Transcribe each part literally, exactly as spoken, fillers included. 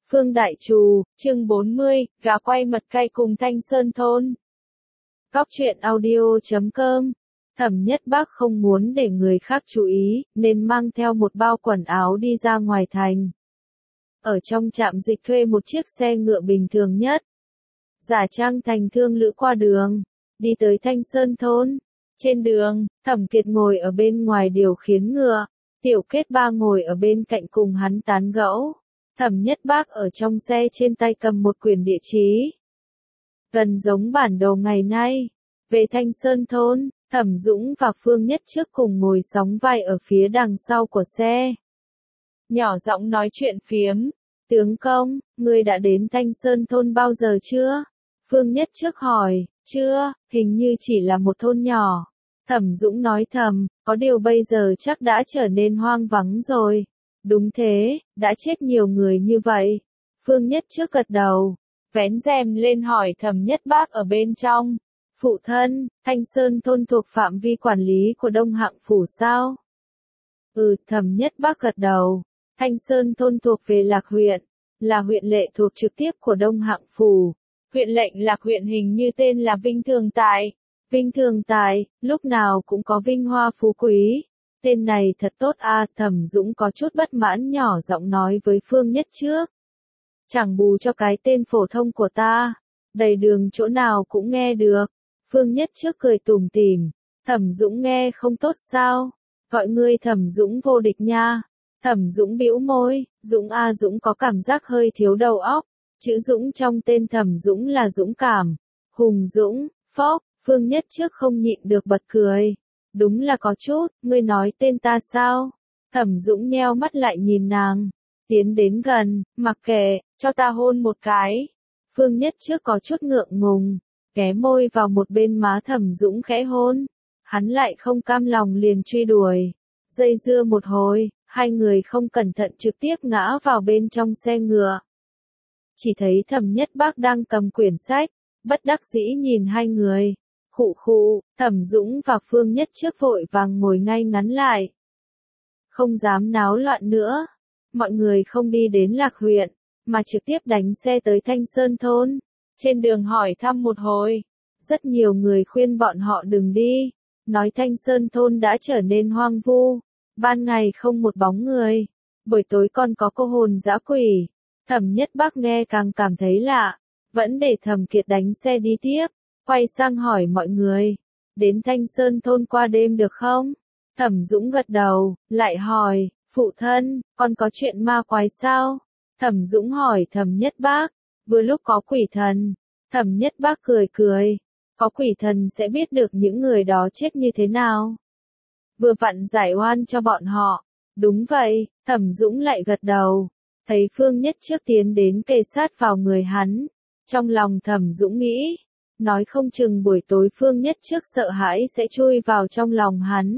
Phương Đại Trù, chương bốn mươi, gà quay mật cay cùng Thanh Sơn Thôn. Góc truyện audio chấm com. Thẩm Nhất Bác không muốn để người khác chú ý, nên mang theo một bao quần áo đi ra ngoài thành. Ở trong trạm dịch thuê một chiếc xe ngựa bình thường nhất. Giả trang thành thương lữ qua đường, đi tới Thanh Sơn Thôn. Trên đường, Thẩm Kiệt ngồi ở bên ngoài điều khiển ngựa, Tiểu Kết Ba ngồi ở bên cạnh cùng hắn tán gẫu. Thẩm Nhất Bác ở trong xe trên tay cầm một quyển địa chí. Gần giống bản đồ ngày nay. Về Thanh Sơn Thôn, Thẩm Dũng và Phương Nhất Trước cùng ngồi sóng vai ở phía đằng sau của xe. Nhỏ giọng nói chuyện phiếm. Tướng công, ngươi đã đến Thanh Sơn Thôn bao giờ chưa? Phương Nhất Trước hỏi, chưa, hình như chỉ là một thôn nhỏ. Thẩm Dũng nói thầm, có điều bây giờ chắc đã trở nên hoang vắng rồi. Đúng thế, đã chết nhiều người như vậy. Phương Nhất Trước gật đầu, vén rèm lên hỏi Thẩm Nhất Bác ở bên trong. Phụ thân, Thanh Sơn Thôn thuộc phạm vi quản lý của Đông Hạng Phủ sao? Ừ, Thẩm Nhất Bác gật đầu. Thanh Sơn Thôn thuộc về Lạc huyện, là huyện lệ thuộc trực tiếp của Đông Hạng Phủ. Huyện lệnh Lạc huyện hình như tên là Vinh Thường Tài. Vinh Thường Tài, lúc nào cũng có vinh hoa phú quý. Tên này thật tốt a, Thẩm Dũng có chút bất mãn nhỏ giọng nói với Phương Nhất Trước. Chẳng bù cho cái tên phổ thông của ta, đầy đường chỗ nào cũng nghe được. Phương Nhất Trước cười tủm tỉm, Thẩm Dũng nghe không tốt sao? Gọi ngươi Thẩm Dũng vô địch nha. Thẩm Dũng bĩu môi, Dũng a Dũng có cảm giác hơi thiếu đầu óc. Chữ Dũng trong tên Thẩm Dũng là dũng cảm, hùng dũng, phốc. Phương Nhất Trước không nhịn được bật cười. Đúng là có chút, ngươi nói tên ta sao? Thẩm Dũng nheo mắt lại nhìn nàng. Tiến đến gần, mặc kệ, cho ta hôn một cái. Phương Nhất Trước có chút ngượng ngùng, ghé môi vào một bên má Thẩm Dũng khẽ hôn. Hắn lại không cam lòng liền truy đuổi. Dây dưa một hồi, hai người không cẩn thận trực tiếp ngã vào bên trong xe ngựa. Chỉ thấy Thẩm Nhất Bác đang cầm quyển sách, bất đắc dĩ nhìn hai người. Khụ khụ, Thẩm Dũng và Phương Nhất Trước vội vàng ngồi ngay ngắn lại. Không dám náo loạn nữa. Mọi người không đi đến Lạc huyện, mà trực tiếp đánh xe tới Thanh Sơn Thôn. Trên đường hỏi thăm một hồi, rất nhiều người khuyên bọn họ đừng đi. Nói Thanh Sơn Thôn đã trở nên hoang vu. Ban ngày không một bóng người, buổi tối còn có cô hồn dã quỷ. Thẩm Nhất Bác nghe càng cảm thấy lạ, vẫn để Thẩm Kiệt đánh xe đi tiếp. Quay sang hỏi mọi người, đến Thanh Sơn Thôn qua đêm được không? Thẩm Dũng gật đầu, lại hỏi, phụ thân, con có chuyện ma quái sao? Thẩm Dũng hỏi Thẩm Nhất Bác, vừa lúc có quỷ thần. Thẩm Nhất Bác cười cười, có quỷ thần sẽ biết được những người đó chết như thế nào. Vừa vặn giải oan cho bọn họ. Đúng vậy, Thẩm Dũng lại gật đầu, thấy Phương Nhất Trước tiến đến kề sát vào người hắn. Trong lòng Thẩm Dũng nghĩ, nói không chừng buổi tối Phương Nhất Trước sợ hãi sẽ chui vào trong lòng hắn.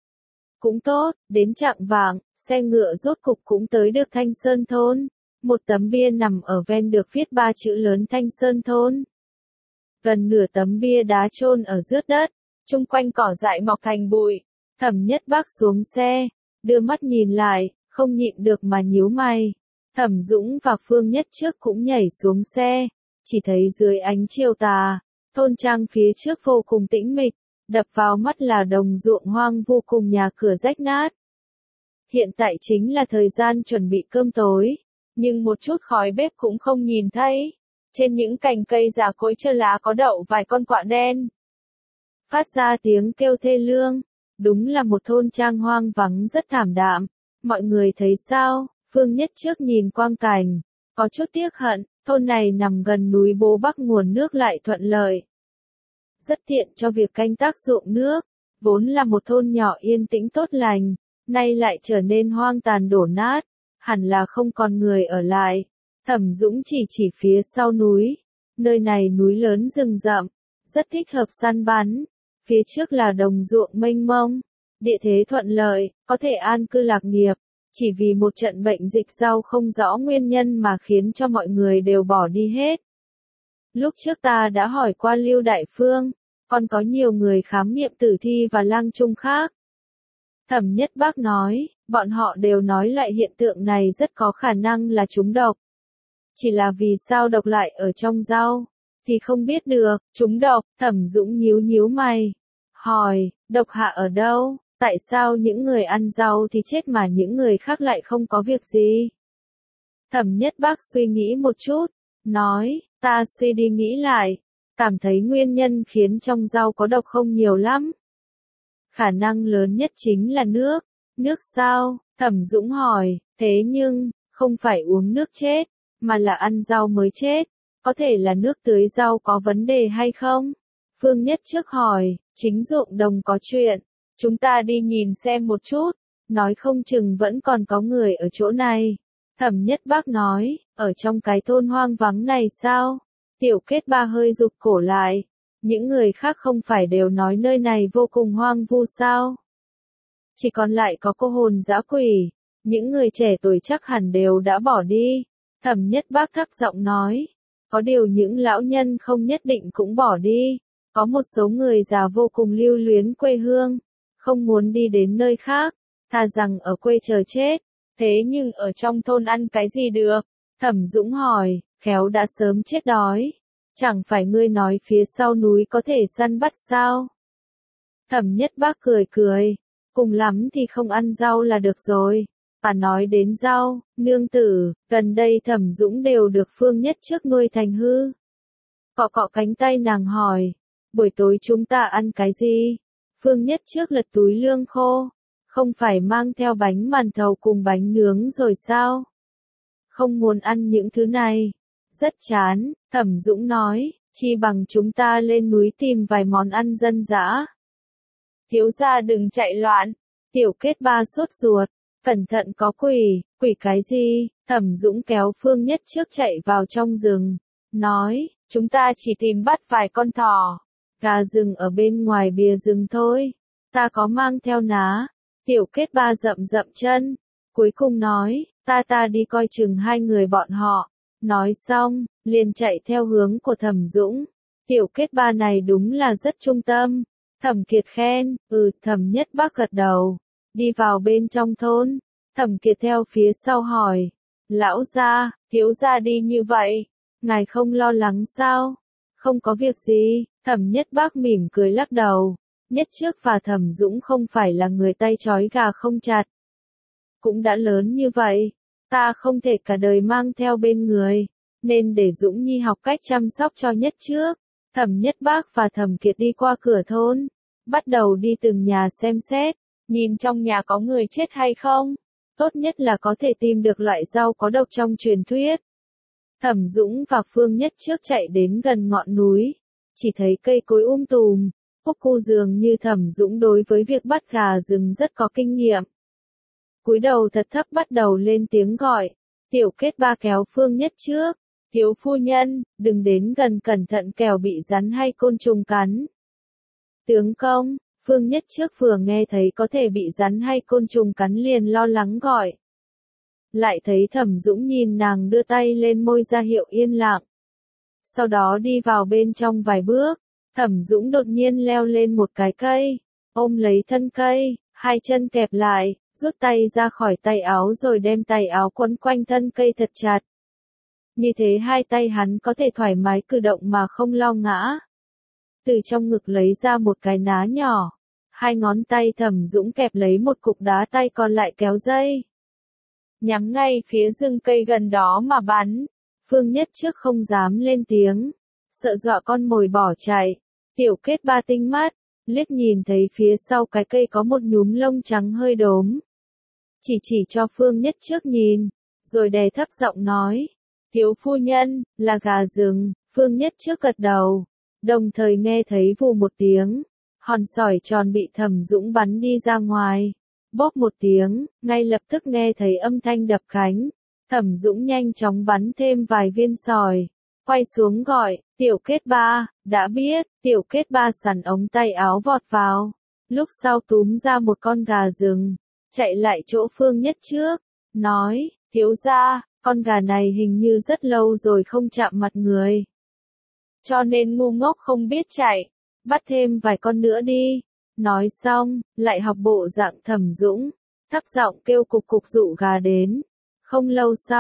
Cũng tốt, đến chạng vạng, xe ngựa rốt cục cũng tới được Thanh Sơn Thôn. Một tấm bia nằm ở ven được viết ba chữ lớn Thanh Sơn Thôn. Gần nửa tấm bia đá chôn ở rớt đất, chung quanh cỏ dại mọc thành bụi. Thẩm Nhất Bác xuống xe, đưa mắt nhìn lại, không nhịn được mà nhíu mày. Thẩm Dũng và Phương Nhất Trước cũng nhảy xuống xe. Chỉ thấy dưới ánh chiều tà, thôn trang phía trước vô cùng tĩnh mịch, đập vào mắt là đồng ruộng hoang vu cùng nhà cửa rách nát. Hiện tại chính là thời gian chuẩn bị cơm tối, nhưng một chút khói bếp cũng không nhìn thấy. Trên những cành cây già cỗi trơ lá có đậu vài con quạ đen. Phát ra tiếng kêu thê lương, đúng là một thôn trang hoang vắng rất thảm đạm. Mọi người thấy sao? Phương Nhất Trước nhìn quang cảnh, có chút tiếc hận. Thôn này nằm gần núi Bố Bắc, nguồn nước lại thuận lợi. Rất tiện cho việc canh tác ruộng nước. Vốn là một thôn nhỏ yên tĩnh tốt lành, nay lại trở nên hoang tàn đổ nát. Hẳn là không còn người ở lại. Thẩm Dũng chỉ chỉ phía sau núi. Nơi này núi lớn rừng rậm, rất thích hợp săn bắn. Phía trước là đồng ruộng mênh mông. Địa thế thuận lợi, có thể an cư lạc nghiệp. Chỉ vì một trận bệnh dịch rau không rõ nguyên nhân mà khiến cho mọi người đều bỏ đi hết. Lúc trước ta đã hỏi qua Lưu Đại Phương, còn có nhiều người khám nghiệm tử thi và lang trung khác. Thẩm Nhất Bác nói, bọn họ đều nói loại hiện tượng này rất có khả năng là trúng độc. Chỉ là vì sao độc lại ở trong rau, thì không biết được, chúng độc, Thẩm Dũng nhíu nhíu mày. Hỏi, độc hạ ở đâu, tại sao những người ăn rau thì chết mà những người khác lại không có việc gì? Thẩm Nhất Bác suy nghĩ một chút, nói, ta suy đi nghĩ lại, cảm thấy nguyên nhân khiến trong rau có độc không nhiều lắm. Khả năng lớn nhất chính là nước. Nước sao? Thẩm Dũng hỏi, thế nhưng, không phải uống nước chết, mà là ăn rau mới chết. Có thể là nước tưới rau có vấn đề hay không? Phương Nhất trước hỏi, chính ruộng đồng có chuyện. Chúng ta đi nhìn xem một chút, nói không chừng vẫn còn có người ở chỗ này. Thẩm Nhất Bác nói, ở trong cái thôn hoang vắng này sao? Tiểu Kết Ba hơi rụt cổ lại. Những người khác không phải đều nói nơi này vô cùng hoang vu sao? Chỉ còn lại có cô hồn dã quỷ. Những người trẻ tuổi chắc hẳn đều đã bỏ đi. Thẩm Nhất Bác thấp giọng nói. Có điều những lão nhân không nhất định cũng bỏ đi. Có một số người già vô cùng lưu luyến quê hương. Không muốn đi đến nơi khác. Thà rằng ở quê chờ chết. Thế nhưng ở trong thôn ăn cái gì được? Thẩm Dũng hỏi, khéo đã sớm chết đói. Chẳng phải ngươi nói phía sau núi có thể săn bắt sao? Thẩm Nhất Bác cười cười, cùng lắm thì không ăn rau là được rồi. Và nói đến rau, nương tử, gần đây Thẩm Dũng đều được Phương Nhất trước nuôi thành hư. Cọ cọ cánh tay nàng hỏi, buổi tối chúng ta ăn cái gì? Phương Nhất trước lật túi lương khô, không phải mang theo bánh màn thầu cùng bánh nướng rồi sao? Không muốn ăn những thứ này. Rất chán, Thẩm Dũng nói, chi bằng chúng ta lên núi tìm vài món ăn dân dã. Thiếu gia đừng chạy loạn, Tiểu Kết Ba sốt ruột, cẩn thận có quỷ, quỷ cái gì? Thẩm Dũng kéo Phương Nhất trước chạy vào trong rừng, nói, chúng ta chỉ tìm bắt vài con thỏ, gà rừng ở bên ngoài bìa rừng thôi, ta có mang theo ná. Tiểu Kết Ba rậm rậm chân, cuối cùng nói, ta ta đi coi chừng hai người bọn họ. Nói xong, liền chạy theo hướng của Thẩm Dũng. Tiểu Kết Ba này đúng là rất trung tâm. Thẩm Kiệt khen, ừ, Thẩm Nhất Bác gật đầu. Đi vào bên trong thôn, Thẩm Kiệt theo phía sau hỏi, lão gia, thiếu gia đi như vậy, ngài không lo lắng sao? Không có việc gì, Thẩm Nhất Bác mỉm cười lắc đầu. Nhất trước và Thẩm Dũng không phải là người tay trói gà không chặt. Cũng đã lớn như vậy, ta không thể cả đời mang theo bên người, nên để Dũng Nhi học cách chăm sóc cho Nhất trước. Thẩm Nhất Bác và Thẩm Kiệt đi qua cửa thôn, bắt đầu đi từng nhà xem xét, nhìn trong nhà có người chết hay không. Tốt nhất là có thể tìm được loại rau có độc trong truyền thuyết. Thẩm Dũng và Phương Nhất trước chạy đến gần ngọn núi, chỉ thấy cây cối um tùm. Cúc cu dường như Thẩm Dũng đối với việc bắt gà rừng rất có kinh nghiệm. Cúi đầu thật thấp bắt đầu lên tiếng gọi. Tiểu Kết Ba kéo Phương Nhất trước. Thiếu phu nhân, đừng đến gần cẩn thận kẻo bị rắn hay côn trùng cắn. Tướng công, Phương Nhất trước vừa nghe thấy có thể bị rắn hay côn trùng cắn liền lo lắng gọi. Lại thấy Thẩm Dũng nhìn nàng đưa tay lên môi ra hiệu yên lặng. Sau đó đi vào bên trong vài bước. Thẩm Dũng đột nhiên leo lên một cái cây, ôm lấy thân cây, hai chân kẹp lại, rút tay ra khỏi tay áo rồi đem tay áo quấn quanh thân cây thật chặt. Như thế hai tay hắn có thể thoải mái cử động mà không lo ngã. Từ trong ngực lấy ra một cái ná nhỏ, hai ngón tay Thẩm Dũng kẹp lấy một cục đá tay còn lại kéo dây. Nhắm ngay phía rừng cây gần đó mà bắn. Phương Nhất trước không dám lên tiếng, sợ dọa con mồi bỏ chạy. Tiểu Kết Ba tinh mắt, liếc nhìn thấy phía sau cái cây có một nhúm lông trắng hơi đốm. Chỉ chỉ cho Phương Nhất trước nhìn, rồi đè thấp giọng nói, thiếu phu nhân, là gà rừng. Phương Nhất trước gật đầu, đồng thời nghe thấy vù một tiếng, hòn sỏi tròn bị Thẩm Dũng bắn đi ra ngoài. Bóp một tiếng, ngay lập tức nghe thấy âm thanh đập cánh. Thẩm Dũng nhanh chóng bắn thêm vài viên sỏi. Quay xuống gọi, Tiểu Kết Ba, đã biết. Tiểu Kết Ba sắn ống tay áo vọt vào, lúc sau túm ra một con gà rừng, chạy lại chỗ Phương Nhất trước, nói, thiếu gia, con gà này hình như rất lâu rồi không chạm mặt người. Cho nên ngu ngốc không biết chạy, bắt thêm vài con nữa đi. Nói xong, lại học bộ dạng Thẩm Dũng, thấp giọng kêu cục cục dụ gà đến. Không lâu sau,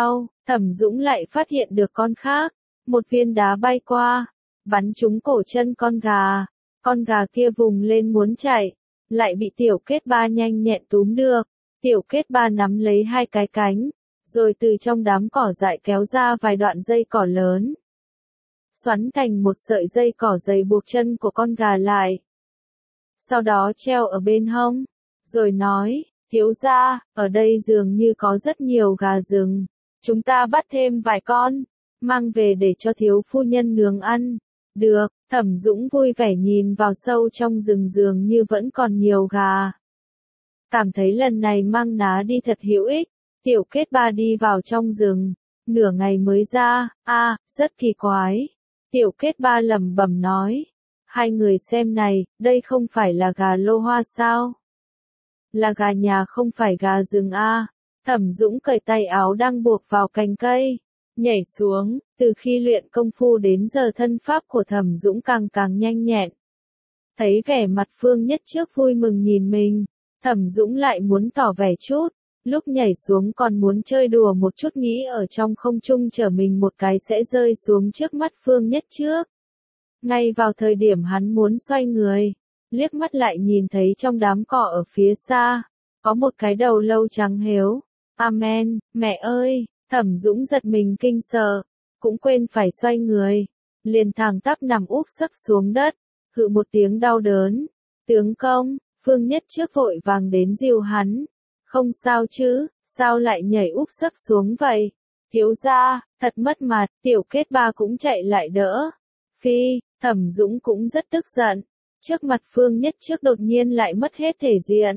Thẩm Dũng lại phát hiện được con khác, một viên đá bay qua, bắn trúng cổ chân con gà, con gà kia vùng lên muốn chạy, lại bị tiểu kết ba nhanh nhẹn túm được, tiểu kết ba nắm lấy hai cái cánh, rồi từ trong đám cỏ dại kéo ra vài đoạn dây cỏ lớn, xoắn thành một sợi dây cỏ dày buộc chân của con gà lại. Sau đó treo ở bên hông, rồi nói, thiếu gia, ở đây dường như có rất nhiều gà rừng, chúng ta bắt thêm vài con, mang về để cho thiếu phu nhân nướng ăn. Được, Thẩm Dũng vui vẻ nhìn vào sâu trong rừng dường như vẫn còn nhiều gà. Cảm thấy lần này mang ná đi thật hữu ích, tiểu kết ba đi vào trong rừng, nửa ngày mới ra, a, rất kỳ quái. Tiểu kết ba lẩm bẩm nói, hai người xem này, đây không phải là gà lô hoa sao? Là gà nhà không phải gà rừng a. Thẩm Dũng cởi tay áo đang buộc vào cành cây, nhảy xuống, từ khi luyện công phu đến giờ thân pháp của Thẩm Dũng càng càng nhanh nhẹn. Thấy vẻ mặt Phương Nhất Trước vui mừng nhìn mình, Thẩm Dũng lại muốn tỏ vẻ chút, lúc nhảy xuống còn muốn chơi đùa một chút nghĩ ở trong không trung chở mình một cái sẽ rơi xuống trước mắt Phương Nhất Trước. Ngay vào thời điểm hắn muốn xoay người, liếc mắt lại nhìn thấy trong đám cỏ ở phía xa, có một cái đầu lâu trắng héo. Amen, mẹ ơi, Thẩm Dũng giật mình kinh sợ, cũng quên phải xoay người, liền thẳng tắp nằm úp sấp xuống đất, hự một tiếng đau đớn. Tướng công, Phương Nhất Trước vội vàng đến dìu hắn. Không sao chứ, sao lại nhảy úp sấp xuống vậy? Thiếu gia, thật mất mặt, tiểu kết ba cũng chạy lại đỡ. Phi, Thẩm Dũng cũng rất tức giận, trước mặt Phương Nhất Trước đột nhiên lại mất hết thể diện.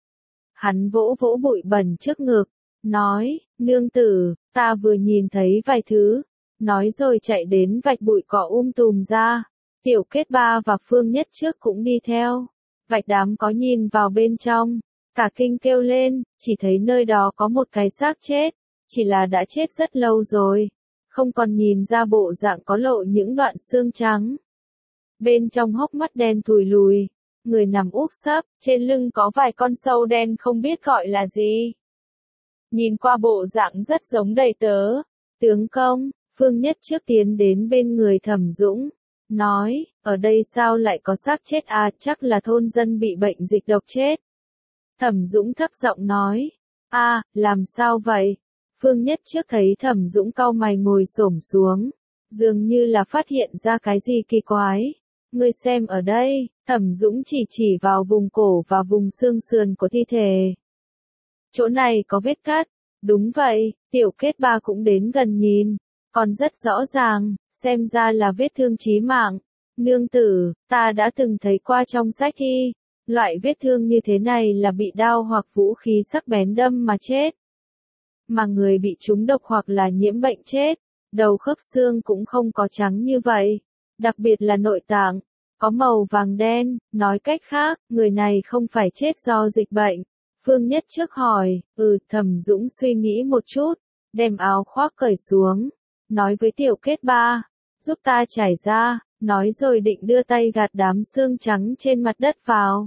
Hắn vỗ vỗ bụi bẩn trước ngực, nói, nương tử, ta vừa nhìn thấy vài thứ, nói rồi chạy đến vạch bụi cỏ um tùm ra. Tiểu kết ba và Phương Nhất Trước cũng đi theo, vạch đám có nhìn vào bên trong, cả kinh kêu lên, chỉ thấy nơi đó có một cái xác chết, chỉ là đã chết rất lâu rồi, không còn nhìn ra bộ dạng có lộ những đoạn xương trắng. Bên trong hốc mắt đen thùi lùi, người nằm úp sấp, trên lưng có vài con sâu đen không biết gọi là gì. Nhìn qua bộ dạng rất giống đầy tớ. Tướng công, Phương Nhất Trước tiến đến bên người Thẩm Dũng, nói, ở đây sao lại có xác chết à, chắc là thôn dân bị bệnh dịch độc chết. Thẩm Dũng thấp giọng nói, a, làm sao vậy? Phương Nhất Trước thấy Thẩm Dũng cau mày ngồi xổm xuống, dường như là phát hiện ra cái gì kỳ quái. Ngươi xem ở đây, Thẩm Dũng chỉ chỉ vào vùng cổ và vùng xương sườn của thi thể. Chỗ này có vết cắt, đúng vậy, tiểu kết ba cũng đến gần nhìn, còn rất rõ ràng, xem ra là vết thương chí mạng. Nương tử, ta đã từng thấy qua trong sách thi, loại vết thương như thế này là bị đao hoặc vũ khí sắc bén đâm mà chết. Mà người bị trúng độc hoặc là nhiễm bệnh chết, đầu khớp xương cũng không có trắng như vậy, đặc biệt là nội tạng, có màu vàng đen, nói cách khác, người này không phải chết do dịch bệnh. Phương Nhất Trước hỏi, ừ, Thẩm Dũng suy nghĩ một chút, đem áo khoác cởi xuống, nói với tiểu kết ba, giúp ta trải ra, nói rồi định đưa tay gạt đám xương trắng trên mặt đất vào.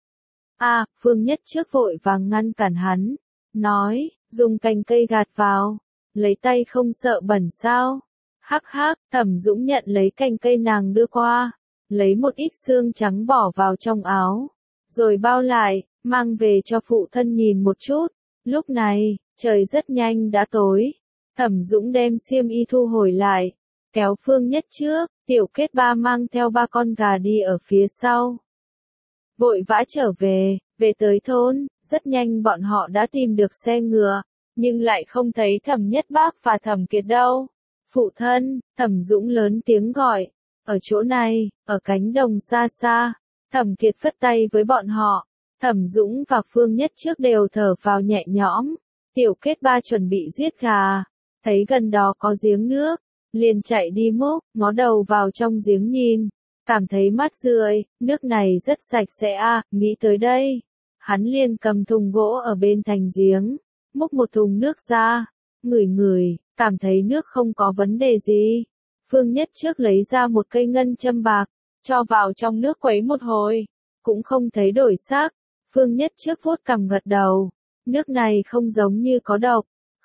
À, Phương Nhất Trước vội vàng ngăn cản hắn, nói, dùng cành cây gạt vào, lấy tay không sợ bẩn sao? Hắc hắc, Thẩm Dũng nhận lấy cành cây nàng đưa qua, lấy một ít xương trắng bỏ vào trong áo, rồi bao lại, mang về cho phụ thân nhìn một chút. Lúc này, trời rất nhanh đã tối, Thẩm Dũng đem xiêm y thu hồi lại, kéo Phương Nhất Trước, tiểu kết ba mang theo ba con gà đi ở phía sau. Vội vã trở về, về tới thôn, rất nhanh bọn họ đã tìm được xe ngựa, nhưng lại không thấy Thẩm Nhất Bác và Thẩm Kiệt đâu. Phụ thân, Thẩm Dũng lớn tiếng gọi, ở chỗ này, ở cánh đồng xa xa. Thẩm Kiệt phất tay với bọn họ, Thẩm Dũng và Phương Nhất Trước đều thở phào nhẹ nhõm. Tiểu kết ba chuẩn bị giết gà, thấy gần đó có giếng nước, liền chạy đi múc, ngó đầu vào trong giếng nhìn, cảm thấy mát rượi, nước này rất sạch sẽ à, nghĩ tới đây. Hắn liền cầm thùng gỗ ở bên thành giếng, múc một thùng nước ra, ngửi ngửi, cảm thấy nước không có vấn đề gì. Phương Nhất Trước lấy ra một cây ngân châm bạc, cho vào trong nước quấy một hồi, cũng không thấy đổi sắc. Phương Nhất Trước vuốt cằm gật đầu, nước này không giống như có độc,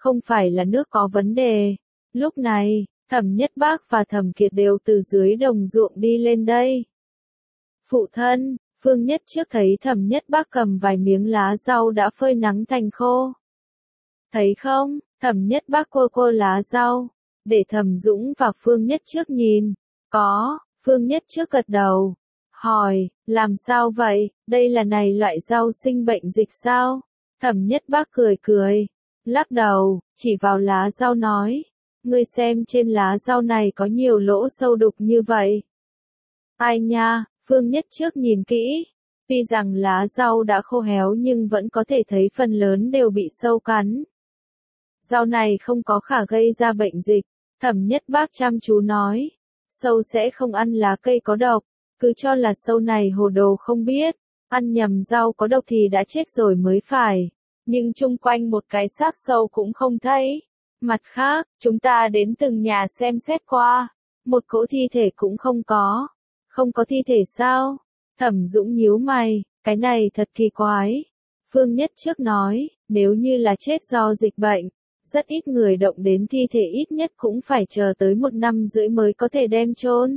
không phải là nước có vấn đề. Lúc này, Thẩm Nhất Bác và Thẩm Kiệt đều từ dưới đồng ruộng đi lên đây. Phụ thân, Phương Nhất trước thấy Thẩm Nhất Bác cầm vài miếng lá rau đã phơi nắng thành khô. Thấy không, Thẩm Nhất Bác cô cô lá rau, để Thẩm Dũng và Phương Nhất trước nhìn. Có, Phương Nhất trước gật đầu. Hỏi, làm sao vậy, đây là này loại rau sinh bệnh dịch sao? Thẩm Nhất Bác cười cười, lắc đầu, chỉ vào lá rau nói. Ngươi xem trên lá rau này có nhiều lỗ sâu đục như vậy. Ai nha, Phương Nhất trước nhìn kỹ. Tuy rằng lá rau đã khô héo nhưng vẫn có thể thấy phần lớn đều bị sâu cắn. Rau này không có khả gây ra bệnh dịch. Thẩm Nhất Bác chăm chú nói. Sâu sẽ không ăn lá cây có độc. Cứ cho là sâu này hồ đồ không biết. Ăn nhầm rau có độc thì đã chết rồi mới phải. Nhưng chung quanh một cái xác sâu cũng không thấy. Mặt khác, chúng ta đến từng nhà xem xét qua. Một cỗ thi thể cũng không có. Không có thi thể sao? Thẩm Dũng nhíu mày, cái này thật kỳ quái. Phương Nhất trước nói, nếu như là chết do dịch bệnh, rất ít người động đến thi thể, ít nhất cũng phải chờ tới một năm rưỡi mới có thể đem chôn.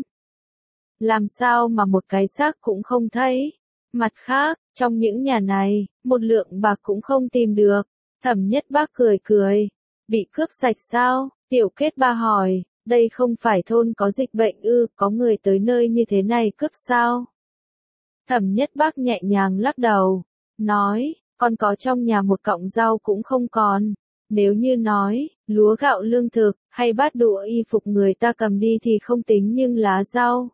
Làm sao mà một cái xác cũng không thấy? Mặt khác, trong những nhà này, một lượng bạc cũng không tìm được. Thẩm Nhất Bác cười cười. Bị cướp sạch sao? Tiểu Kết Ba hỏi, đây không phải thôn có dịch bệnh ư, có người tới nơi như thế này cướp sao? Thẩm Nhất Bác nhẹ nhàng lắc đầu, nói, còn có trong nhà một cọng rau cũng không còn. Nếu như nói, lúa gạo lương thực, hay bát đũa y phục người ta cầm đi thì không tính, nhưng lá rau,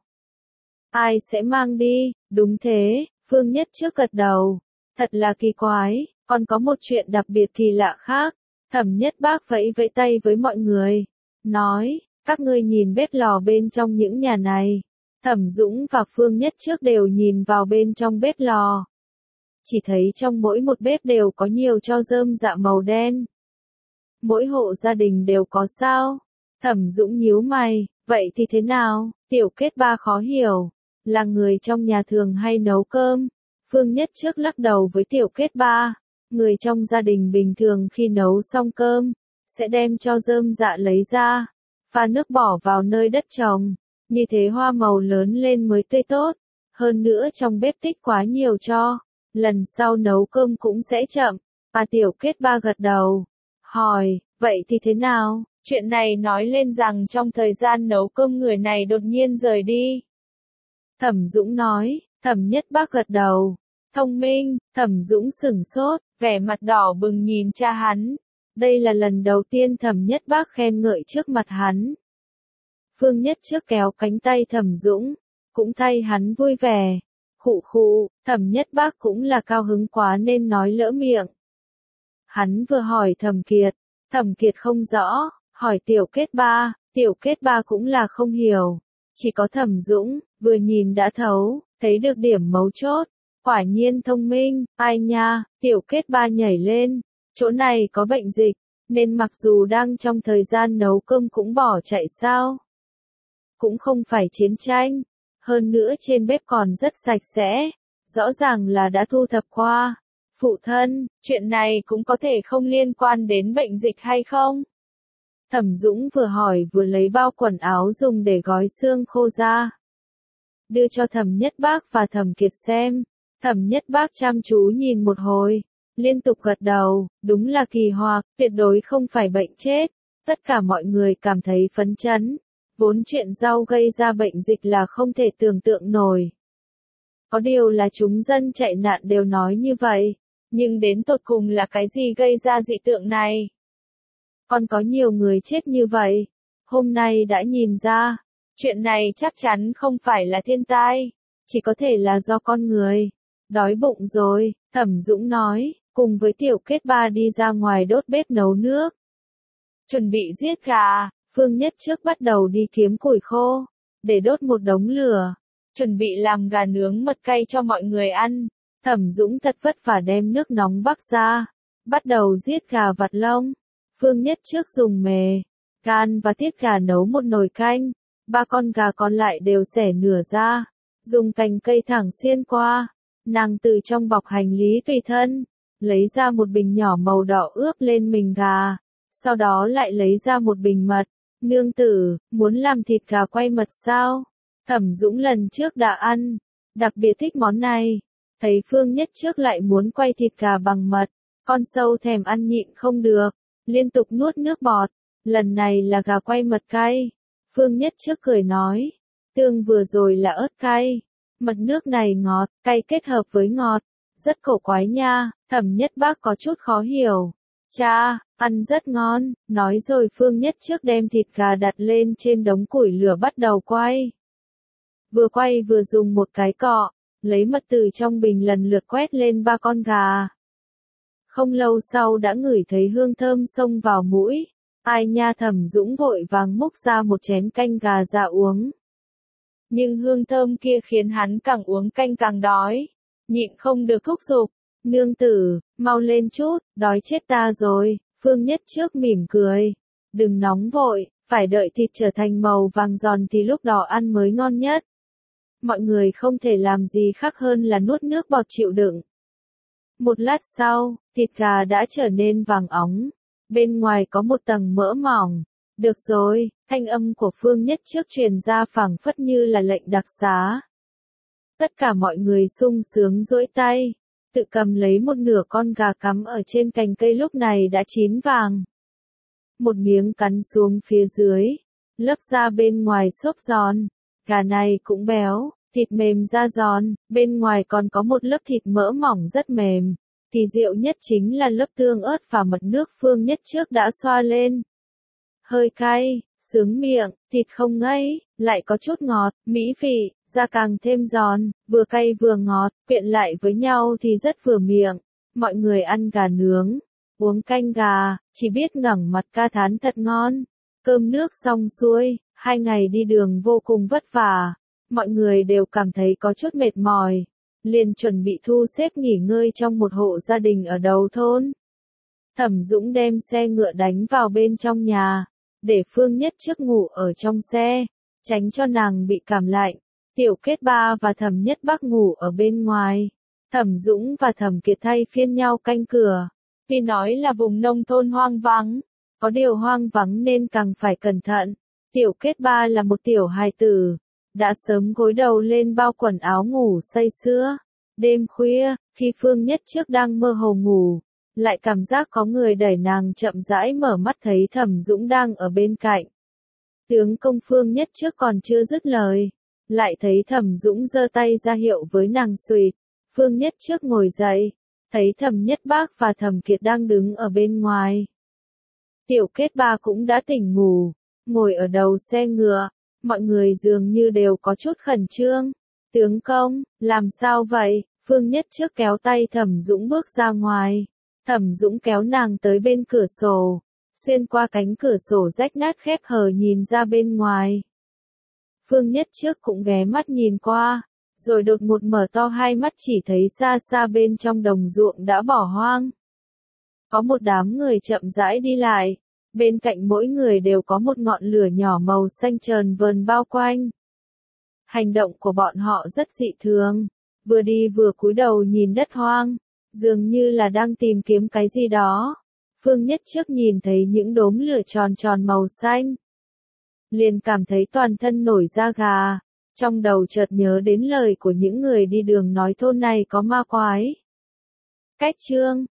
ai sẽ mang đi? Đúng thế, Phương Nhất trước gật đầu. Thật là kỳ quái, còn có một chuyện đặc biệt kỳ lạ khác. Thẩm Nhất Bác vẫy vẫy tay với mọi người, nói, các ngươi nhìn bếp lò bên trong những nhà này. Thẩm Dũng và Phương Nhất trước đều nhìn vào bên trong bếp lò. Chỉ thấy trong mỗi một bếp đều có nhiều tro rơm rạ màu đen. Mỗi hộ gia đình đều có sao? Thẩm Dũng nhíu mày, vậy thì thế nào? Tiểu Kết Ba khó hiểu, là người trong nhà thường hay nấu cơm? Phương Nhất trước lắc đầu với Tiểu Kết Ba. Người trong gia đình bình thường khi nấu xong cơm, sẽ đem cho rơm rạ lấy ra, pha nước bỏ vào nơi đất trồng, như thế hoa màu lớn lên mới tươi tốt. Hơn nữa trong bếp tích quá nhiều cho, lần sau nấu cơm cũng sẽ chậm. Bà Tiểu Kết Ba gật đầu, hỏi, vậy thì thế nào? Chuyện này nói lên rằng trong thời gian nấu cơm người này đột nhiên rời đi. Thẩm Dũng nói, Thẩm Nhất Bác gật đầu. Thông minh, Thẩm Dũng sửng sốt, vẻ mặt đỏ bừng nhìn cha hắn. Đây là lần đầu tiên Thẩm Nhất Bác khen ngợi trước mặt hắn. Phương Nhất trước kéo cánh tay Thẩm Dũng, cũng thay hắn vui vẻ. Khụ khụ, Thẩm Nhất Bác cũng là cao hứng quá nên nói lỡ miệng. Hắn vừa hỏi Thẩm Kiệt, Thẩm Kiệt không rõ, hỏi Tiểu Kết Ba, Tiểu Kết Ba cũng là không hiểu. Chỉ có Thẩm Dũng, vừa nhìn đã thấu, thấy được điểm mấu chốt. Quả nhiên thông minh, ai nha, Tiểu Kết Ba nhảy lên, chỗ này có bệnh dịch, nên mặc dù đang trong thời gian nấu cơm cũng bỏ chạy sao? Cũng không phải chiến tranh, hơn nữa trên bếp còn rất sạch sẽ, rõ ràng là đã thu thập qua. Phụ thân, chuyện này cũng có thể không liên quan đến bệnh dịch hay không? Thẩm Dũng vừa hỏi vừa lấy bao quần áo dùng để gói xương khô ra. Đưa cho Thẩm Nhất Bác và Thẩm Kiệt xem. Thẩm Nhất Bác chăm chú nhìn một hồi, liên tục gật đầu, đúng là kỳ hoặc, tuyệt đối không phải bệnh chết. Tất cả mọi người cảm thấy phấn chấn. Vốn chuyện rau gây ra bệnh dịch là không thể tưởng tượng nổi. Có điều là chúng dân chạy nạn đều nói như vậy. Nhưng đến tột cùng là cái gì gây ra dị tượng này? Còn có nhiều người chết như vậy. Hôm nay đã nhìn ra, chuyện này chắc chắn không phải là thiên tai, chỉ có thể là do con người. Đói bụng rồi, Thẩm Dũng nói, cùng với Tiểu Kết Ba đi ra ngoài đốt bếp nấu nước. Chuẩn bị giết gà, Phương Nhất trước bắt đầu đi kiếm củi khô, để đốt một đống lửa. Chuẩn bị làm gà nướng mật cay cho mọi người ăn. Thẩm Dũng thật vất vả đem nước nóng bắc ra, bắt đầu giết gà vặt lông. Phương Nhất trước dùng mề, gan và tiết gà nấu một nồi canh. Ba con gà còn lại đều xẻ nửa ra, dùng cành cây thẳng xiên qua. Nàng từ trong bọc hành lý tùy thân, lấy ra một bình nhỏ màu đỏ ướp lên mình gà, sau đó lại lấy ra một bình mật. Nương tử, muốn làm thịt gà quay mật sao? Thẩm Dũng lần trước đã ăn, đặc biệt thích món này. Thấy Phương Nhất Trước lại muốn quay thịt gà bằng mật, con sâu thèm ăn nhịn không được, liên tục nuốt nước bọt. Lần này là gà quay mật cay. Phương Nhất Trước cười nói, tương vừa rồi là ớt cay, mật nước này ngọt, cay kết hợp với ngọt, rất cổ quái nha. Thẩm Nhất Bác có chút khó hiểu. Cha, ăn rất ngon, nói rồi Phương Nhất Trước đem thịt gà đặt lên trên đống củi lửa bắt đầu quay. Vừa quay vừa dùng một cái cọ, lấy mật từ trong bình lần lượt quét lên ba con gà. Không lâu sau đã ngửi thấy hương thơm xông vào mũi. Ai nha, Thẩm Dũng vội vàng múc ra một chén canh gà ra uống. Nhưng hương thơm kia khiến hắn càng uống canh càng đói. Nhịn không được thúc giục, nương tử, mau lên chút, đói chết ta rồi. Phương Nhất Trước mỉm cười, đừng nóng vội, phải đợi thịt trở thành màu vàng giòn thì lúc đó ăn mới ngon nhất. Mọi người không thể làm gì khác hơn là nuốt nước bọt chịu đựng. Một lát sau, thịt gà đã trở nên vàng óng, bên ngoài có một tầng mỡ mỏng. Được rồi, thanh âm của Phương Nhất Trước truyền ra phảng phất như là lệnh đặc xá. Tất cả mọi người sung sướng duỗi tay, tự cầm lấy một nửa con gà cắm ở trên cành cây lúc này đã chín vàng. Một miếng cắn xuống phía dưới, lớp da bên ngoài xốp giòn, gà này cũng béo, thịt mềm da giòn, bên ngoài còn có một lớp thịt mỡ mỏng rất mềm. Kỳ diệu nhất chính là lớp tương ớt và mật nước Phương Nhất Trước đã xoa lên. Hơi cay, sướng miệng, thịt không ngấy, lại có chút ngọt, mỹ vị, da càng thêm giòn, vừa cay vừa ngọt, quyện lại với nhau thì rất vừa miệng. Mọi người ăn gà nướng, uống canh gà, chỉ biết ngẩng mặt ca thán thật ngon. Cơm nước xong xuôi, hai ngày đi đường vô cùng vất vả, mọi người đều cảm thấy có chút mệt mỏi, liền chuẩn bị thu xếp nghỉ ngơi trong một hộ gia đình ở đầu thôn. Thẩm Dũng đem xe ngựa đánh vào bên trong nhà, để Phương Nhất Trước ngủ ở trong xe, tránh cho nàng bị cảm lạnh. Tiểu Kết Ba và Thẩm Nhất Bác ngủ ở bên ngoài. Thẩm Dũng và Thẩm Kiệt thay phiên nhau canh cửa. Vì nói là vùng nông thôn hoang vắng, có điều hoang vắng nên càng phải cẩn thận. Tiểu Kết Ba là một tiểu hài tử, đã sớm gối đầu lên bao quần áo ngủ say sưa. Đêm khuya, khi Phương Nhất Trước đang mơ hồ ngủ, lại cảm giác có người đẩy nàng chậm rãi mở mắt thấy Thẩm Dũng đang ở bên cạnh. Tướng công Phương Nhất Trước còn chưa dứt lời, lại thấy Thẩm Dũng giơ tay ra hiệu với nàng xuỵt. Phương Nhất Trước ngồi dậy, thấy Thẩm Nhất Bác và Thẩm Kiệt đang đứng ở bên ngoài. Tiểu Kết Ba cũng đã tỉnh ngủ, ngồi ở đầu xe ngựa, mọi người dường như đều có chút khẩn trương. Tướng công, làm sao vậy? Phương Nhất Trước kéo tay Thẩm Dũng bước ra ngoài. Thẩm Dũng kéo nàng tới bên cửa sổ, xuyên qua cánh cửa sổ rách nát khép hờ nhìn ra bên ngoài. Phương Nhất Trước cũng ghé mắt nhìn qua, rồi đột ngột mở to hai mắt chỉ thấy xa xa bên trong đồng ruộng đã bỏ hoang. Có một đám người chậm rãi đi lại, bên cạnh mỗi người đều có một ngọn lửa nhỏ màu xanh trờn vờn bao quanh. Hành động của bọn họ rất dị thường, vừa đi vừa cúi đầu nhìn đất hoang, dường như là đang tìm kiếm cái gì đó. Phương Nhất Trước nhìn thấy những đốm lửa tròn tròn màu xanh, liền cảm thấy toàn thân nổi da gà, trong đầu chợt nhớ đến lời của những người đi đường nói thôn này có ma quái. Cách chương